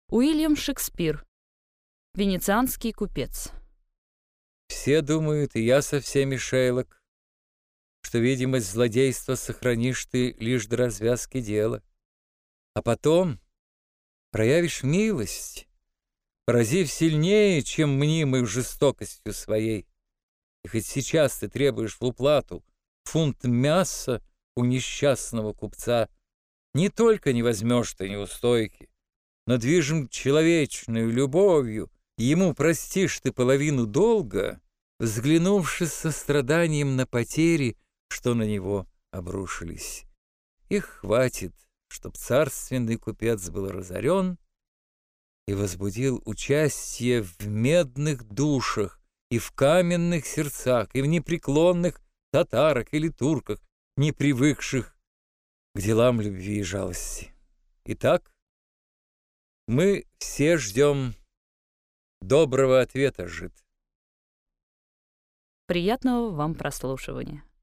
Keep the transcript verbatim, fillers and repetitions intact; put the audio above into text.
Уильям Шекспир. Венецианский купец. Все думают, и я со всеми, Шейлок, что видимость злодейства сохранишь ты лишь до развязки дела. А потом проявишь милость, поразив сильнее, чем мнимой жестокостью своей. И хоть сейчас ты требуешь в уплату фунт мяса у несчастного купца, не только не возьмешь ты неустойки, но движим человечную любовью, ему простишь ты половину долга, взглянувши с состраданием на потери, что на него обрушились. Их хватит, чтоб царственный купец был разорен и возбудил участие в медных душах и в каменных сердцах, и в непреклонных татарах или турках, не привыкших к делам любви и жалости. Итак, мы все ждем доброго ответа, Жид. Приятного вам прослушивания.